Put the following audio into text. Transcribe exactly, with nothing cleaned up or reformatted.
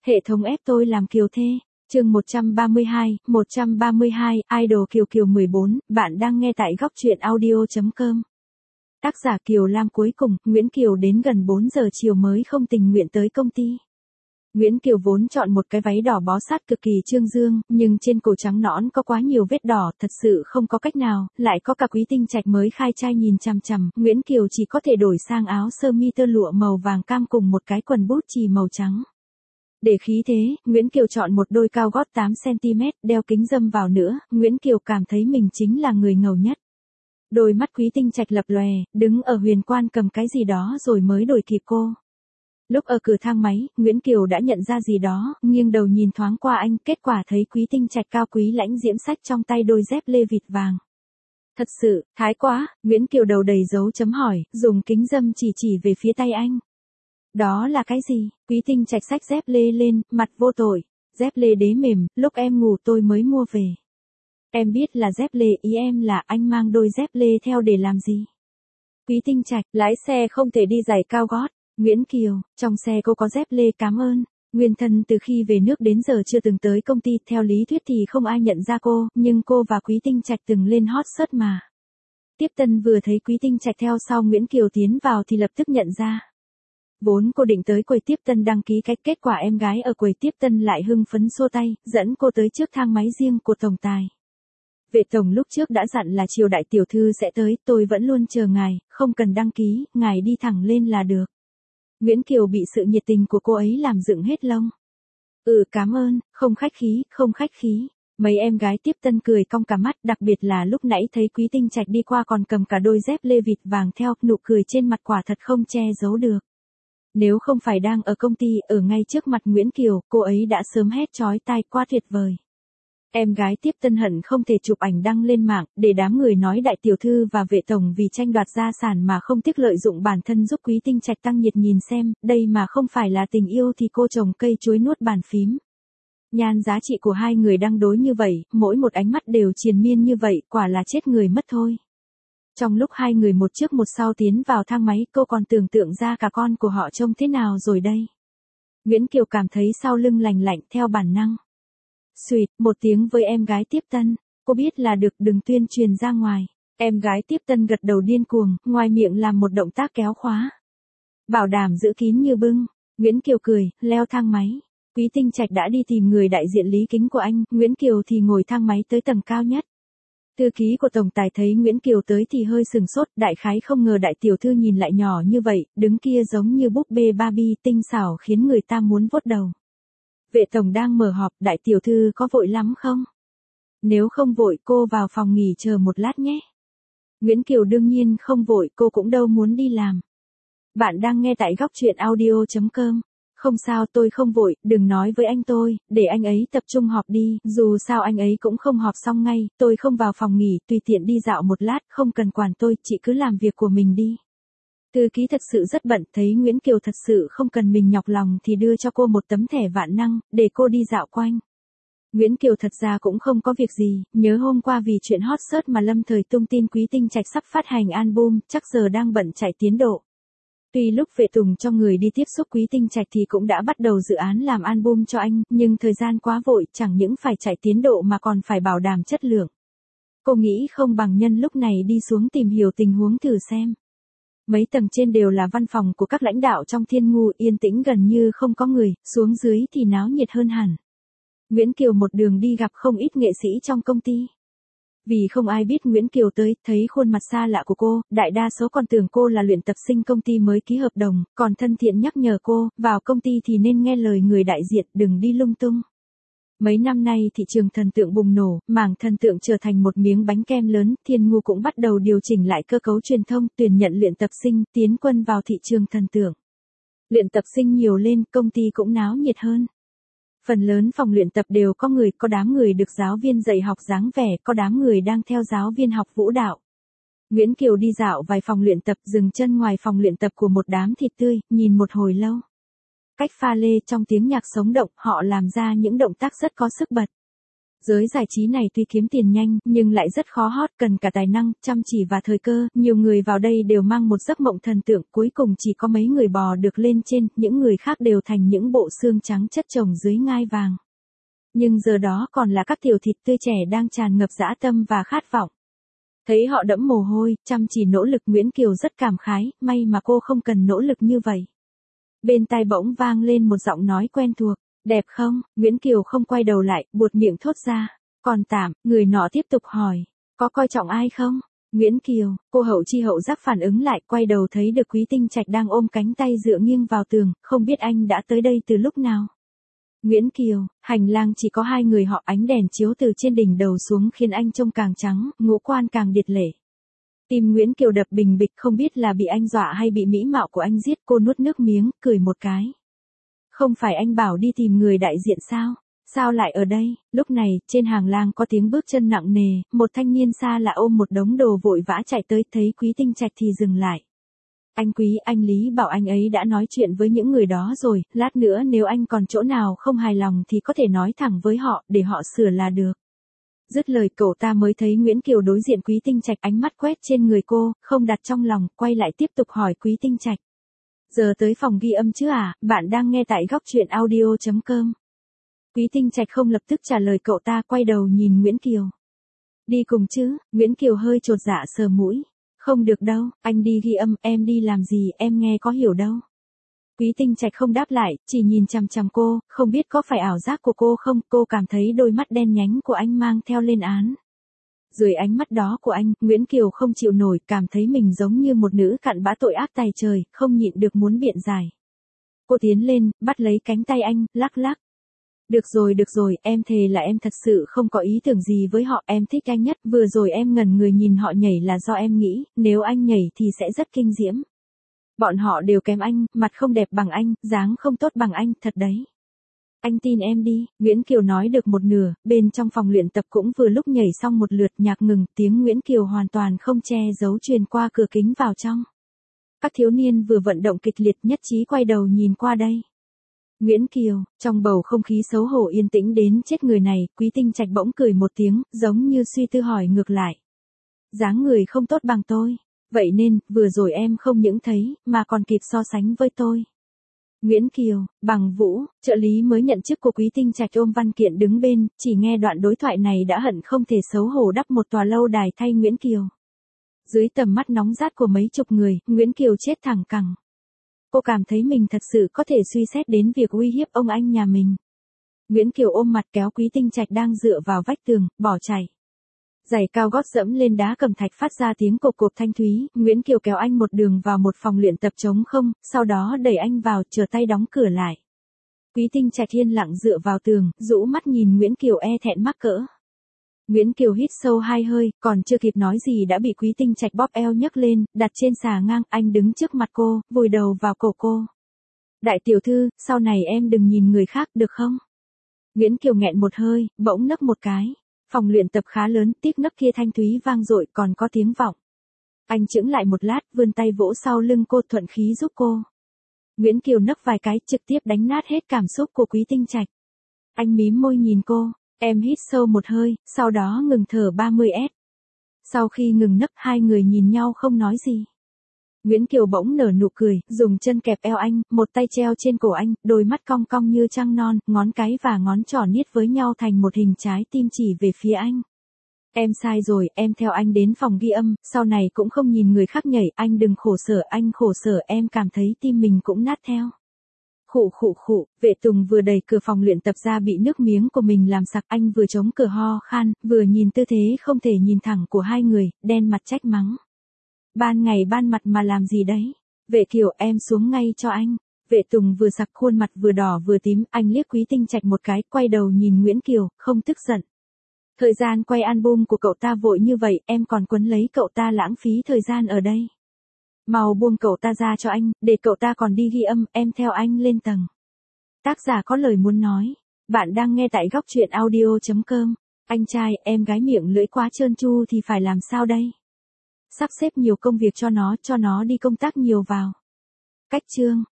Hệ thống ép tôi làm Kiều thê. Chương một trăm ba mươi hai, một trăm ba mươi hai, Idol Kiều Kiều mười bốn, bạn đang nghe tại góc truyện audio chấm com. Tác giả Kiều Lam. Cuối cùng, Nguyễn Kiều đến gần bốn giờ chiều mới không tình nguyện tới công ty. Nguyễn Kiều vốn chọn một cái váy đỏ bó sát cực kỳ trương dương, nhưng trên cổ trắng nõn có quá nhiều vết đỏ, thật sự không có cách nào, lại có cả Quý Tinh Trạch mới khai trai nhìn chằm chằm, Nguyễn Kiều chỉ có thể đổi sang áo sơ mi tơ lụa màu vàng cam cùng một cái quần bút chì màu trắng. Để khí thế, Nguyễn Kiều chọn một đôi cao gót tám xăng ti mét, đeo kính râm vào nữa, Nguyễn Kiều cảm thấy mình chính là người ngầu nhất. Đôi mắt Quý Tinh Trạch lập lòe, đứng ở huyền quan cầm cái gì đó rồi mới đuổi kịp cô. Lúc ở cửa thang máy, Nguyễn Kiều đã nhận ra gì đó, nghiêng đầu nhìn thoáng qua anh, kết quả thấy Quý Tinh Trạch cao quý lãnh diễm sách trong tay đôi dép lê vịt vàng. Thật sự, thái quá, Nguyễn Kiều đầu đầy dấu chấm hỏi, dùng kính râm chỉ chỉ về phía tay anh. Đó là cái gì? Quý Tinh Trạch xách dép lê lên, mặt vô tội. Dép lê đế mềm, lúc em ngủ tôi mới mua về. Em biết là dép lê, ý em là anh mang đôi dép lê theo để làm gì? Quý Tinh Trạch, lái xe không thể đi giày cao gót. Nguyễn Kiều, trong xe cô có dép lê, cảm ơn. Nguyên thân từ khi về nước đến giờ chưa từng tới công ty, theo lý thuyết thì không ai nhận ra cô, nhưng cô và Quý Tinh Trạch từng lên hot search mà. Tiếp tân vừa thấy Quý Tinh Trạch theo sau Nguyễn Kiều tiến vào thì lập tức nhận ra. Vốn cô định tới quầy tiếp tân đăng ký cách, kết quả em gái ở quầy tiếp tân lại hưng phấn xô tay, dẫn cô tới trước thang máy riêng của tổng tài. Vệ tổng lúc trước đã dặn là chiều đại tiểu thư sẽ tới, tôi vẫn luôn chờ ngài, không cần đăng ký, ngài đi thẳng lên là được. Nguyễn Kiều bị sự nhiệt tình của cô ấy làm dựng hết lông. Ừ, cảm ơn, không khách khí, không khách khí. Mấy em gái tiếp tân cười cong cả mắt, đặc biệt là lúc nãy thấy Quý Tinh Trạch đi qua còn cầm cả đôi dép lê vịt vàng theo, nụ cười trên mặt quả thật không che giấu được. Nếu không phải đang ở công ty, ở ngay trước mặt Nguyễn Kiều, cô ấy đã sớm hét chói tai, quá tuyệt vời. Em gái tiếp tân hận không thể chụp ảnh đăng lên mạng, để đám người nói đại tiểu thư và vệ tổng vì tranh đoạt gia sản mà không tiếc lợi dụng bản thân giúp Quý Tinh Trạch tăng nhiệt. Nhìn xem, đây mà không phải là tình yêu thì cô trồng cây chuối nuốt bàn phím. Nhan giá trị của hai người đang đối như vậy, mỗi một ánh mắt đều triền miên như vậy, quả là chết người mất thôi. Trong lúc hai người một trước một sau tiến vào thang máy, cô còn tưởng tượng ra cả con của họ trông thế nào rồi đây. Nguyễn Kiều cảm thấy sau lưng lành lạnh theo bản năng. Xuyệt, một tiếng với em gái tiếp tân, cô biết là được, đừng tuyên truyền ra ngoài. Em gái tiếp tân gật đầu điên cuồng, ngoài miệng làm một động tác kéo khóa. Bảo đảm giữ kín như bưng. Nguyễn Kiều cười, leo thang máy. Quý Tinh Trạch đã đi tìm người đại diện lý kính của anh, Nguyễn Kiều thì ngồi thang máy tới tầng cao nhất. Thư ký của tổng tài thấy Nguyễn Kiều tới thì hơi sừng sốt, đại khái không ngờ đại tiểu thư nhìn lại nhỏ như vậy, đứng kia giống như búp bê Barbie tinh xảo khiến người ta muốn vuốt đầu. Vệ tổng đang mở họp, đại tiểu thư có vội lắm không? Nếu không vội cô vào phòng nghỉ chờ một lát nhé. Nguyễn Kiều đương nhiên không vội, cô cũng đâu muốn đi làm. Bạn đang nghe tại góc truyện audio chấm com. Không sao, tôi không vội, đừng nói với anh tôi, để anh ấy tập trung họp đi, dù sao anh ấy cũng không họp xong ngay, tôi không vào phòng nghỉ, tùy tiện đi dạo một lát, không cần quản tôi, chị cứ làm việc của mình đi. Thư ký thật sự rất bận, thấy Nguyễn Kiều thật sự không cần mình nhọc lòng thì đưa cho cô một tấm thẻ vạn năng, để cô đi dạo quanh. Nguyễn Kiều thật ra cũng không có việc gì, nhớ hôm qua vì chuyện hot search mà lâm thời tung tin Quý Tinh Trạch sắp phát hành album, chắc giờ đang bận chạy tiến độ. Tuy lúc Vệ Tùng cho người đi tiếp xúc Quý Tinh Trạch thì cũng đã bắt đầu dự án làm album cho anh, nhưng thời gian quá vội, chẳng những phải chạy tiến độ mà còn phải bảo đảm chất lượng. Cô nghĩ không bằng nhân lúc này đi xuống tìm hiểu tình huống thử xem. Mấy tầng trên đều là văn phòng của các lãnh đạo trong Thiên Ngu, yên tĩnh gần như không có người, xuống dưới thì náo nhiệt hơn hẳn. Nguyễn Kiều một đường đi gặp không ít nghệ sĩ trong công ty. Vì không ai biết Nguyễn Kiều tới, thấy khuôn mặt xa lạ của cô, đại đa số còn tưởng cô là luyện tập sinh công ty mới ký hợp đồng, còn thân thiện nhắc nhở cô, vào công ty thì nên nghe lời người đại diện, đừng đi lung tung. Mấy năm nay thị trường thần tượng bùng nổ, mảng thần tượng trở thành một miếng bánh kem lớn, Thiên Ngu cũng bắt đầu điều chỉnh lại cơ cấu truyền thông, tuyển nhận luyện tập sinh, tiến quân vào thị trường thần tượng. Luyện tập sinh nhiều lên, công ty cũng náo nhiệt hơn. Phần lớn phòng luyện tập đều có người, có đám người được giáo viên dạy học dáng vẻ, có đám người đang theo giáo viên học vũ đạo. Nguyễn Kiều đi dạo vài phòng luyện tập, dừng chân ngoài phòng luyện tập của một đám thịt tươi, nhìn một hồi lâu. Cách pha lê trong tiếng nhạc sống động, họ làm ra những động tác rất có sức bật. Giới giải trí này tuy kiếm tiền nhanh, nhưng lại rất khó hot, cần cả tài năng, chăm chỉ và thời cơ. Nhiều người vào đây đều mang một giấc mộng thần tượng, cuối cùng chỉ có mấy người bò được lên trên, những người khác đều thành những bộ xương trắng chất chồng dưới ngai vàng. Nhưng giờ đó còn là các tiểu thịt tươi trẻ đang tràn ngập dã tâm và khát vọng. Thấy họ đẫm mồ hôi, chăm chỉ nỗ lực, Nguyễn Kiều rất cảm khái, may mà cô không cần nỗ lực như vậy. Bên tai bỗng vang lên một giọng nói quen thuộc. Đẹp không? Nguyễn Kiều không quay đầu lại, buột miệng thốt ra. Còn tạm, người nọ tiếp tục hỏi. Có coi trọng ai không? Nguyễn Kiều, cô hậu chi hậu giác phản ứng lại, quay đầu thấy được Quý Tinh Trạch đang ôm cánh tay dựa nghiêng vào tường, không biết anh đã tới đây từ lúc nào. Nguyễn Kiều, hành lang chỉ có hai người họ, ánh đèn chiếu từ trên đỉnh đầu xuống khiến anh trông càng trắng, ngũ quan càng điệt lệ. Tim Nguyễn Kiều đập bình bịch, không biết là bị anh dọa hay bị mỹ mạo của anh giết, cô nuốt nước miếng, cười một cái. Không phải anh bảo đi tìm người đại diện sao? Sao lại ở đây? Lúc này, trên hàng lang có tiếng bước chân nặng nề, một thanh niên xa lạ ôm một đống đồ vội vã chạy tới, thấy Quý Tinh Trạch thì dừng lại. Anh Quý, anh Lý bảo anh ấy đã nói chuyện với những người đó rồi, lát nữa nếu anh còn chỗ nào không hài lòng thì có thể nói thẳng với họ, để họ sửa là được. Dứt lời cậu ta mới thấy Nguyễn Kiều đối diện Quý Tinh Trạch, ánh mắt quét trên người cô, không đặt trong lòng, quay lại tiếp tục hỏi Quý Tinh Trạch. Giờ tới phòng ghi âm chứ à, bạn đang nghe tại góc truyện audio chấm com. Quý Tinh Trạch không lập tức trả lời cậu ta, quay đầu nhìn Nguyễn Kiều. Đi cùng chứ? Nguyễn Kiều hơi chột dạ sờ mũi. Không được đâu, anh đi ghi âm, em đi làm gì, em nghe có hiểu đâu. Quý Tinh Trạch không đáp lại, chỉ nhìn chằm chằm cô, không biết có phải ảo giác của cô không, cô cảm thấy đôi mắt đen nhánh của anh mang theo lên án. Dưới ánh mắt đó của anh, Nguyễn Kiều không chịu nổi, cảm thấy mình giống như một nữ cặn bã tội ác tày trời, không nhịn được muốn biện giải. Cô tiến lên, bắt lấy cánh tay anh, lắc lắc. Được rồi được rồi, em thề là em thật sự không có ý tưởng gì với họ, em thích anh nhất, vừa rồi em ngẩn người nhìn họ nhảy là do em nghĩ, nếu anh nhảy thì sẽ rất kinh diễm. Bọn họ đều kém anh, mặt không đẹp bằng anh, dáng không tốt bằng anh, thật đấy. Anh tin em đi, Nguyễn Kiều nói được một nửa, bên trong phòng luyện tập cũng vừa lúc nhảy xong một lượt, nhạc ngừng, tiếng Nguyễn Kiều hoàn toàn không che giấu truyền qua cửa kính vào trong. Các thiếu niên vừa vận động kịch liệt nhất trí quay đầu nhìn qua đây. Nguyễn Kiều, trong bầu không khí xấu hổ yên tĩnh đến chết người này, Quý Tinh Trạch bỗng cười một tiếng, giống như suy tư hỏi ngược lại. Dáng người không tốt bằng tôi, vậy nên, vừa rồi em không những thấy, mà còn kịp so sánh với tôi. Nguyễn Kiều, Bằng Vũ, trợ lý mới nhận chức của Quý Tinh Trạch ôm văn kiện đứng bên, chỉ nghe đoạn đối thoại này đã hận không thể xấu hổ đắp một tòa lâu đài thay Nguyễn Kiều. Dưới tầm mắt nóng rát của mấy chục người, Nguyễn Kiều chết thẳng cẳng. Cô cảm thấy mình thật sự có thể suy xét đến việc uy hiếp ông anh nhà mình. Nguyễn Kiều ôm mặt kéo Quý Tinh Trạch đang dựa vào vách tường, bỏ chạy. Giày cao gót dẫm lên đá cẩm thạch phát ra tiếng cộp cộp thanh thúy, Nguyễn Kiều kéo anh một đường vào một phòng luyện tập trống không, sau đó đẩy anh vào, chờ tay đóng cửa lại. Quý Tinh Trạch yên lặng dựa vào tường, rũ mắt nhìn Nguyễn Kiều e thẹn mắc cỡ. Nguyễn Kiều hít sâu hai hơi, còn chưa kịp nói gì đã bị Quý Tinh Trạch bóp eo nhấc lên, đặt trên xà ngang, anh đứng trước mặt cô, vùi đầu vào cổ cô. Đại tiểu thư, sau này em đừng nhìn người khác, được không? Nguyễn Kiều nghẹn một hơi, bỗng nấc một cái. Phòng luyện tập khá lớn, tiếc nấc kia thanh thúy vang dội, còn có tiếng vọng. Anh chững lại một lát, vươn tay vỗ sau lưng cô, thuận khí giúp cô. Nguyễn Kiều nấc vài cái, trực tiếp đánh nát hết cảm xúc của Quý Tinh Trạch. Anh mím môi nhìn cô, em hít sâu một hơi, sau đó ngừng thở ba mươi ét. Sau khi ngừng nấc, hai người nhìn nhau không nói gì. Nguyễn Kiều bỗng nở nụ cười, dùng chân kẹp eo anh, một tay treo trên cổ anh, đôi mắt cong cong như trăng non, ngón cái và ngón trỏ niết với nhau thành một hình trái tim chỉ về phía anh. Em sai rồi, em theo anh đến phòng ghi âm, sau này cũng không nhìn người khác nhảy, anh đừng khổ sở, anh khổ sở em cảm thấy tim mình cũng nát theo. Khụ khụ khụ, Vệ Tùng vừa đẩy cửa phòng luyện tập ra bị nước miếng của mình làm sặc, anh vừa chống cửa ho khan, vừa nhìn tư thế không thể nhìn thẳng của hai người, đen mặt trách mắng. Ban ngày ban mặt mà làm gì đấy? Vệ Kiều, em xuống ngay cho anh. Vệ Tùng vừa sặc khuôn mặt vừa đỏ vừa tím, anh liếc Quý Tinh Trạch một cái, quay đầu nhìn Nguyễn Kiều, không tức giận. Thời gian quay album của cậu ta vội như vậy, em còn quấn lấy cậu ta lãng phí thời gian ở đây. Mau buông cậu ta ra cho anh, để cậu ta còn đi ghi âm, em theo anh lên tầng. Tác giả có lời muốn nói. Bạn đang nghe tại góc truyện audio chấm com. Anh trai, em gái miệng lưỡi quá trơn tru thì phải làm sao đây? Sắp xếp nhiều công việc cho nó, cho nó đi công tác nhiều vào. Cách chương.